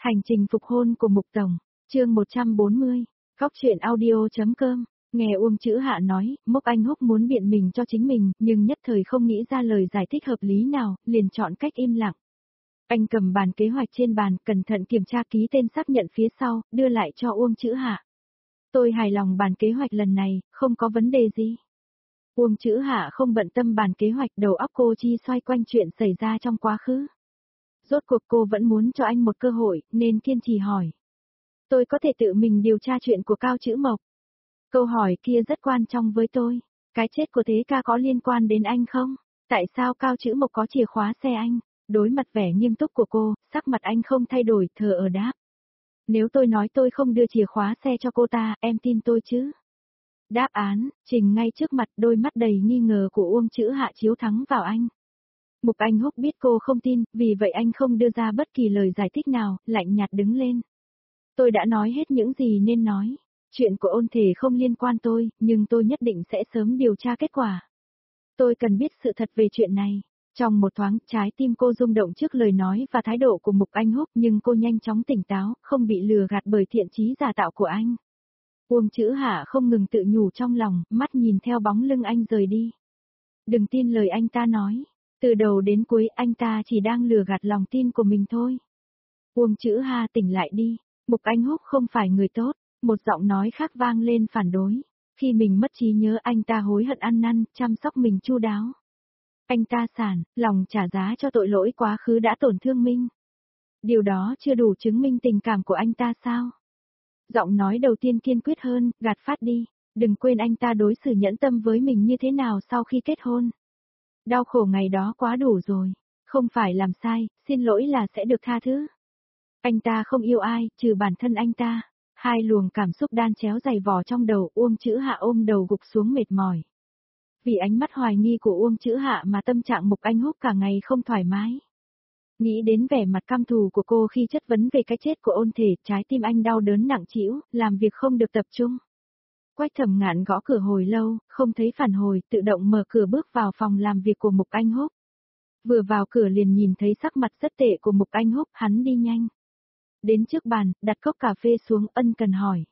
Hành trình phục hôn của Mục Tổng, chương 140, Góc truyện audio.com. Nghe Uông Chữ Hạ nói, Mộc Anh Húc muốn biện mình cho chính mình, nhưng nhất thời không nghĩ ra lời giải thích hợp lý nào, liền chọn cách im lặng. Anh cầm bản kế hoạch trên bàn, cẩn thận kiểm tra ký tên xác nhận phía sau, đưa lại cho Uông Chữ Hạ. Tôi hài lòng bản kế hoạch lần này, không có vấn đề gì. Uông Chữ Hạ không bận tâm bản kế hoạch, đầu óc cô chi xoay quanh chuyện xảy ra trong quá khứ. Rốt cuộc cô vẫn muốn cho anh một cơ hội, nên kiên trì hỏi. Tôi có thể tự mình điều tra chuyện của Cao Chữ Mộc. Câu hỏi kia rất quan trọng với tôi. Cái chết của Thế Ca có liên quan đến anh không? Tại sao Cao Chữ Mộc có chìa khóa xe anh? Đối mặt vẻ nghiêm túc của cô, sắc mặt anh không thay đổi, thờ ở đáp. Nếu tôi nói tôi không đưa chìa khóa xe cho cô ta, em tin tôi chứ? Đáp án, trình ngay trước mặt, đôi mắt đầy nghi ngờ của Uông Chữ Hạ chiếu thẳng vào anh. Mục Anh Húc biết cô không tin, vì vậy anh không đưa ra bất kỳ lời giải thích nào, lạnh nhạt đứng lên. Tôi đã nói hết những gì nên nói. Chuyện của Ôn Thể không liên quan tôi, nhưng tôi nhất định sẽ sớm điều tra kết quả. Tôi cần biết sự thật về chuyện này. Trong một thoáng, trái tim cô rung động trước lời nói và thái độ của Mục Anh Húc, nhưng cô nhanh chóng tỉnh táo, không bị lừa gạt bởi thiện chí giả tạo của anh. Uông Chữ Hạ không ngừng tự nhủ trong lòng, mắt nhìn theo bóng lưng anh rời đi. Đừng tin lời anh ta nói. Từ đầu đến cuối anh ta chỉ đang lừa gạt lòng tin của mình thôi. Uông Chữ Hạ tỉnh lại đi. Mục Anh Húc không phải người tốt. Một giọng nói khác vang lên phản đối. Khi mình mất trí nhớ anh ta hối hận ăn năn, chăm sóc mình chu đáo. Anh ta sản, lòng trả giá cho tội lỗi quá khứ đã tổn thương mình. Điều đó chưa đủ chứng minh tình cảm của anh ta sao? Giọng nói đầu tiên kiên quyết hơn, gạt phát đi. Đừng quên anh ta đối xử nhẫn tâm với mình như thế nào sau khi kết hôn. Đau khổ ngày đó quá đủ rồi. Không phải làm sai, xin lỗi là sẽ được tha thứ. Anh ta không yêu ai, trừ bản thân anh ta. Hai luồng cảm xúc đan chéo dày vò trong đầu, Uông Chữ Hạ ôm đầu gục xuống mệt mỏi. Vì ánh mắt hoài nghi của Uông Chữ Hạ mà tâm trạng Mục Anh Húc cả ngày không thoải mái. Nghĩ đến vẻ mặt căm thù của cô khi chất vấn về cái chết của Ôn Thể, trái tim anh đau đớn nặng trĩu, làm việc không được tập trung. Quách Thẩm Ngạn gõ cửa hồi lâu, không thấy phản hồi, tự động mở cửa bước vào phòng làm việc của Mục Anh Húc. Vừa vào cửa liền nhìn thấy sắc mặt rất tệ của Mục Anh Húc, hắn đi nhanh. Đến trước bàn, đặt cốc cà phê xuống, ân cần hỏi.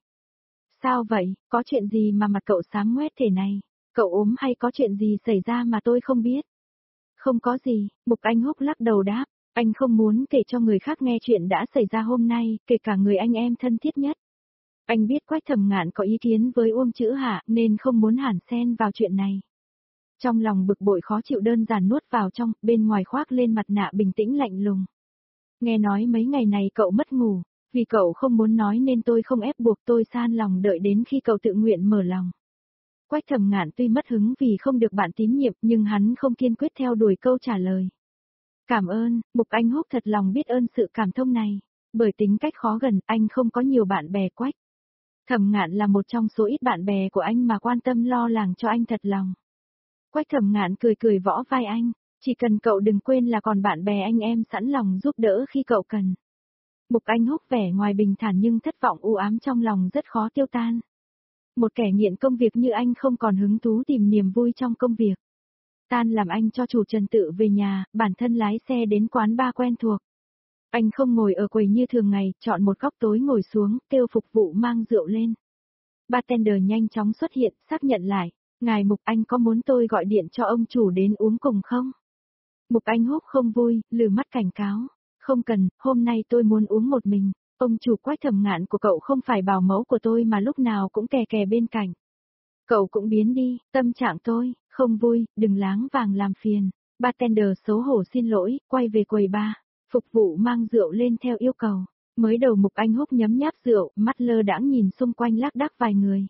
Sao vậy, có chuyện gì mà mặt cậu xám ngoét thế này? Cậu ốm hay có chuyện gì xảy ra mà tôi không biết? Không có gì, Mục Anh Húc lắc đầu đáp. Anh không muốn kể cho người khác nghe chuyện đã xảy ra hôm nay, kể cả người anh em thân thiết nhất. Anh biết Quách Thẩm Ngạn có ý kiến với Uông Chữ Hạ nên không muốn hàn xen vào chuyện này. Trong lòng bực bội khó chịu đơn giản nuốt vào trong, bên ngoài khoác lên mặt nạ bình tĩnh lạnh lùng. Nghe nói mấy ngày này cậu mất ngủ, vì cậu không muốn nói nên tôi không ép buộc, tôi san lòng đợi đến khi cậu tự nguyện mở lòng. Quách Thẩm Ngạn tuy mất hứng vì không được bạn tín nhiệm nhưng hắn không kiên quyết theo đuổi câu trả lời. Cảm ơn, Mục Anh Húc thật lòng biết ơn sự cảm thông này. Bởi tính cách khó gần, anh không có nhiều bạn bè Quách. Thẩm Ngạn là một trong số ít bạn bè của anh mà quan tâm lo lắng cho anh thật lòng. Quách Thẩm Ngạn cười cười võ vai anh, chỉ cần cậu đừng quên là còn bạn bè anh em sẵn lòng giúp đỡ khi cậu cần. Mục Anh Húc vẻ ngoài bình thản nhưng thất vọng u ám trong lòng rất khó tiêu tan. Một kẻ nghiện công việc như anh không còn hứng thú tìm niềm vui trong công việc. Tan làm anh cho chủ Trần tự về nhà, bản thân lái xe đến quán bar quen thuộc. Anh không ngồi ở quầy như thường ngày, chọn một góc tối ngồi xuống, kêu phục vụ mang rượu lên. Bartender nhanh chóng xuất hiện, xác nhận lại. Ngài Mục, anh có muốn tôi gọi điện cho ông chủ đến uống cùng không? Mục Anh Húc không vui, lừ mắt cảnh cáo. Không cần, hôm nay tôi muốn uống một mình. Ông chủ Quách Thẩm Ngạn của cậu không phải bảo mẫu của tôi mà lúc nào cũng kè kè bên cạnh. Cậu cũng biến đi, tâm trạng tôi, không vui, đừng láng vàng làm phiền. Bartender xấu hổ xin lỗi, quay về quầy bar. Phục vụ mang rượu lên theo yêu cầu. Mới đầu Mục Anh Húc nhấm nháp rượu, mắt lơ đãng nhìn xung quanh lác đác vài người.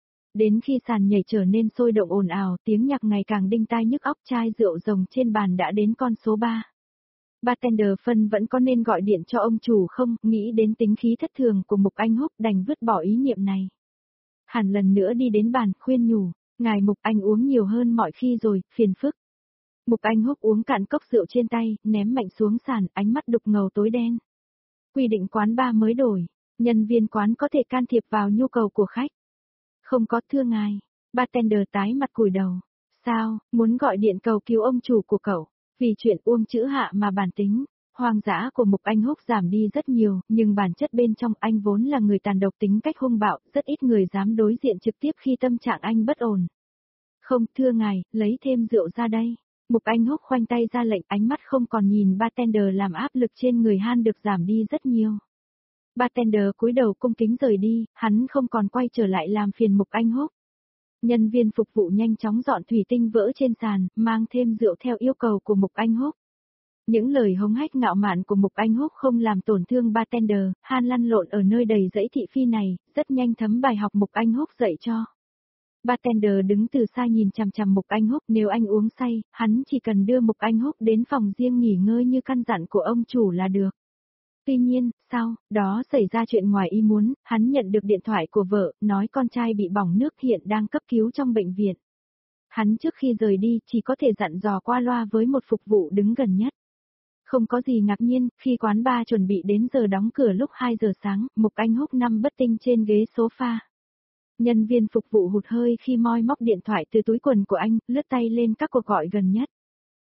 Đến khi sàn nhảy trở nên sôi động ồn ào, tiếng nhạc ngày càng đinh tai nhức óc, chai rượu rồng trên bàn đã đến con số 3. Bartender phân vẫn có nên gọi điện cho ông chủ không, nghĩ đến tính khí thất thường của Mục Anh Húc đành vứt bỏ ý niệm này. Hẳn lần nữa đi đến bàn, khuyên nhủ, ngài Mục, anh uống nhiều hơn mọi khi rồi, phiền phức. Mục Anh Húc uống cạn cốc rượu trên tay, ném mạnh xuống sàn, ánh mắt đục ngầu tối đen. Quy định quán bar mới đổi, nhân viên quán có thể can thiệp vào nhu cầu của khách. Không có, thưa ngài. Bartender tái mặt cúi đầu. Sao, muốn gọi điện cầu cứu ông chủ của cậu, vì chuyện Uông Chữ Hạ mà bản tính. Hoang dã của Mục Anh Húc giảm đi rất nhiều, nhưng bản chất bên trong anh vốn là người tàn độc tính cách hung bạo, rất ít người dám đối diện trực tiếp khi tâm trạng anh bất ổn. Không, thưa ngài, lấy thêm rượu ra đây. Mục Anh Húc khoanh tay ra lệnh, ánh mắt không còn nhìn bartender làm áp lực trên người Han được giảm đi rất nhiều. Bartender cúi đầu cung kính rời đi, hắn không còn quay trở lại làm phiền Mục Anh Húc. Nhân viên phục vụ nhanh chóng dọn thủy tinh vỡ trên sàn, mang thêm rượu theo yêu cầu của Mục Anh Húc. Những lời hống hách ngạo mạn của Mục Anh Húc không làm tổn thương bartender, Han lăn lộn ở nơi đầy rẫy thị phi này, rất nhanh thấm bài học Mục Anh Húc dạy cho. Bartender đứng từ xa nhìn chằm chằm Mục Anh Húc, nếu anh uống say, hắn chỉ cần đưa Mục Anh Húc đến phòng riêng nghỉ ngơi như căn dặn của ông chủ là được. Tuy nhiên, sau đó xảy ra chuyện ngoài ý muốn, hắn nhận được điện thoại của vợ, nói con trai bị bỏng nước hiện đang cấp cứu trong bệnh viện. Hắn trước khi rời đi chỉ có thể dặn dò qua loa với một phục vụ đứng gần nhất. Không có gì ngạc nhiên, khi quán bar chuẩn bị đến giờ đóng cửa lúc 2 giờ sáng, Mục Anh Húc nằm bất tinh trên ghế sofa. Nhân viên phục vụ hụt hơi khi moi móc điện thoại từ túi quần của anh, lướt tay lên các cuộc gọi gần nhất.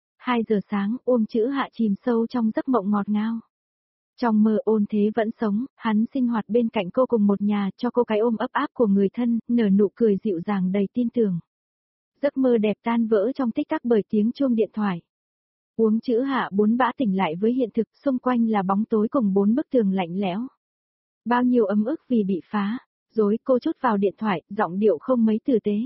2 giờ sáng, Uông Chữ Hạ chìm sâu trong giấc mộng ngọt ngào. Trong mơ Ôn Thế vẫn sống, hắn sinh hoạt bên cạnh cô cùng một nhà, cho cô cái ôm ấp áp của người thân, nở nụ cười dịu dàng đầy tin tưởng. Giấc mơ đẹp tan vỡ trong tích tắc bởi tiếng chuông điện thoại. Uông Chữ Hạ buồn bã tỉnh lại với hiện thực, xung quanh là bóng tối cùng 4 bức tường lạnh lẽo. Bao nhiêu ấm ức vì bị phá, rồi cô chốt vào điện thoại, giọng điệu không mấy tử tế.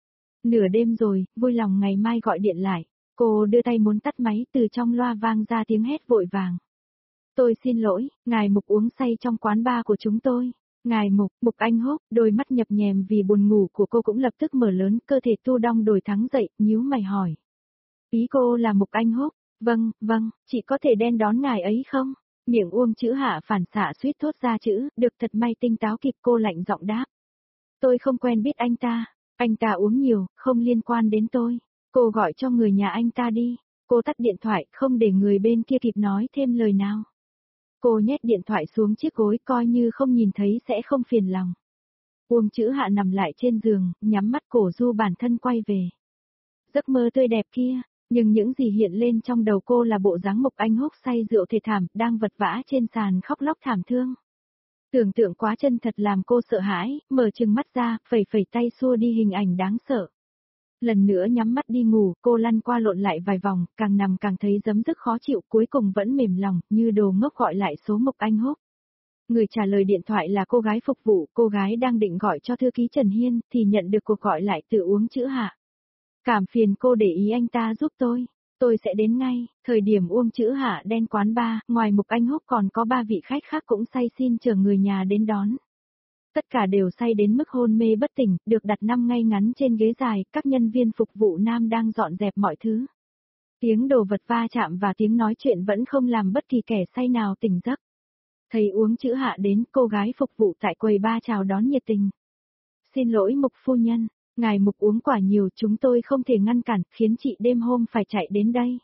Nửa đêm rồi, vui lòng ngày mai gọi điện lại. Cô đưa tay muốn tắt máy, từ trong loa vang ra tiếng hét vội vàng. Tôi xin lỗi, ngài Mục uống say trong quán bar của chúng tôi. Ngài Mục, Mục Anh Húc, đôi mắt nhập nhèm vì buồn ngủ của cô cũng lập tức mở lớn, cơ thể tu đong đổi thắng dậy, nhíu mày hỏi. Ý cô là Mục Anh Húc? Vâng, chị có thể đen đón ngài ấy không? Miệng Uông Chữ Hạ phản xạ suýt thốt ra chữ, được thật may tinh táo kịp, cô lạnh giọng đáp. Tôi không quen biết anh ta uống nhiều, không liên quan đến tôi. Cô gọi cho người nhà anh ta đi. Cô tắt điện thoại, không để người bên kia kịp nói thêm lời nào. Cô nhét điện thoại xuống chiếc gối, coi như không nhìn thấy sẽ không phiền lòng. Uông Chữ Hạ nằm lại trên giường, nhắm mắt cổ du bản thân quay về. Giấc mơ tươi đẹp kia, nhưng những gì hiện lên trong đầu cô là bộ dáng Mục Anh Húc say rượu thề thảm, đang vật vã trên sàn khóc lóc thảm thương. Tưởng tượng quá chân thật làm cô sợ hãi, mở trừng mắt ra, phẩy phẩy tay xua đi hình ảnh đáng sợ. Lần nữa nhắm mắt đi ngủ, cô lăn qua lộn lại vài vòng, càng nằm càng thấy giấm dứt khó chịu, cuối cùng vẫn mềm lòng, như đồ ngốc gọi lại số Mục Anh Húc. Người trả lời điện thoại là cô gái phục vụ, cô gái đang định gọi cho thư ký Trần Hiên, thì nhận được cuộc gọi lại từ Uông Chữ Hạ. Cảm phiền cô để ý anh ta giúp tôi sẽ đến ngay. Thời điểm Uông Chữ Hạ đen quán bar, ngoài Mục Anh Húc còn có 3 vị khách khác cũng say xin chờ người nhà đến đón. Tất cả đều say đến mức hôn mê bất tỉnh, được đặt nằm ngay ngắn trên ghế dài, các nhân viên phục vụ nam đang dọn dẹp mọi thứ. Tiếng đồ vật va chạm và tiếng nói chuyện vẫn không làm bất kỳ kẻ say nào tỉnh giấc. Thấy Uông Chữ Hạ đến, cô gái phục vụ tại quầy bar chào đón nhiệt tình. Xin lỗi Mục phu nhân, ngài Mục uống quả nhiều, chúng tôi không thể ngăn cản, khiến chị đêm hôm phải chạy đến đây.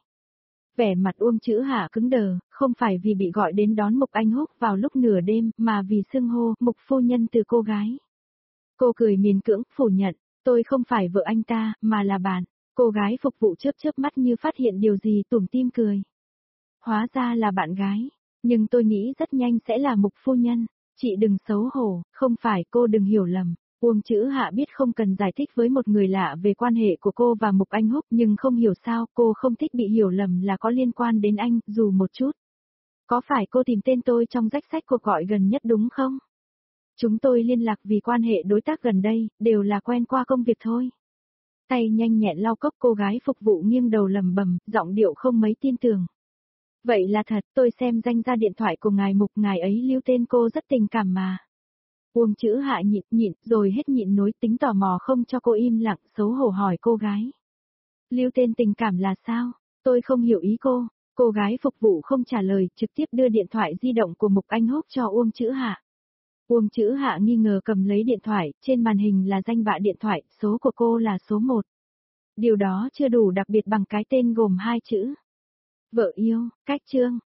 Vẻ mặt Uông Chữ Hạ cứng đờ, không phải vì bị gọi đến đón Mục Anh Húc vào lúc nửa đêm, mà vì xưng hô Mục phu nhân từ cô gái. Cô cười miễn cưỡng, phủ nhận, tôi không phải vợ anh ta, mà là bạn. Cô gái phục vụ chớp chớp mắt như phát hiện điều gì, tủm tỉm cười. Hóa ra là bạn gái, nhưng tôi nghĩ rất nhanh sẽ là Mục phu nhân. Chị đừng xấu hổ, không phải, cô đừng hiểu lầm. Uông Chữ Hạ biết không cần giải thích với một người lạ về quan hệ của cô và Mục Anh Húc, nhưng không hiểu sao cô không thích bị hiểu lầm là có liên quan đến anh, dù một chút. Có phải cô tìm tên tôi trong danh sách cuộc gọi gần nhất đúng không? Chúng tôi liên lạc vì quan hệ đối tác gần đây, đều là quen qua công việc thôi. Tay nhanh nhẹn lau cốc, cô gái phục vụ nghiêng đầu lầm bầm, giọng điệu không mấy tin tưởng. Vậy là thật, tôi xem danh ra điện thoại của ngài Mục, ngài ấy lưu tên cô rất tình cảm mà. Uông Chữ Hạ nhịn, rồi hết nhịn nối, tính tò mò không cho cô im lặng, xấu hổ hỏi cô gái. Lưu tên tình cảm là sao? Tôi không hiểu ý cô. Cô gái phục vụ không trả lời, trực tiếp đưa điện thoại di động của Mục Anh Húc cho Uông Chữ Hạ. Uông Chữ Hạ nghi ngờ cầm lấy điện thoại, trên màn hình là danh bạ điện thoại, số của cô là số 1. Điều đó chưa đủ đặc biệt bằng cái tên gồm 2 chữ. Vợ yêu, cách chương.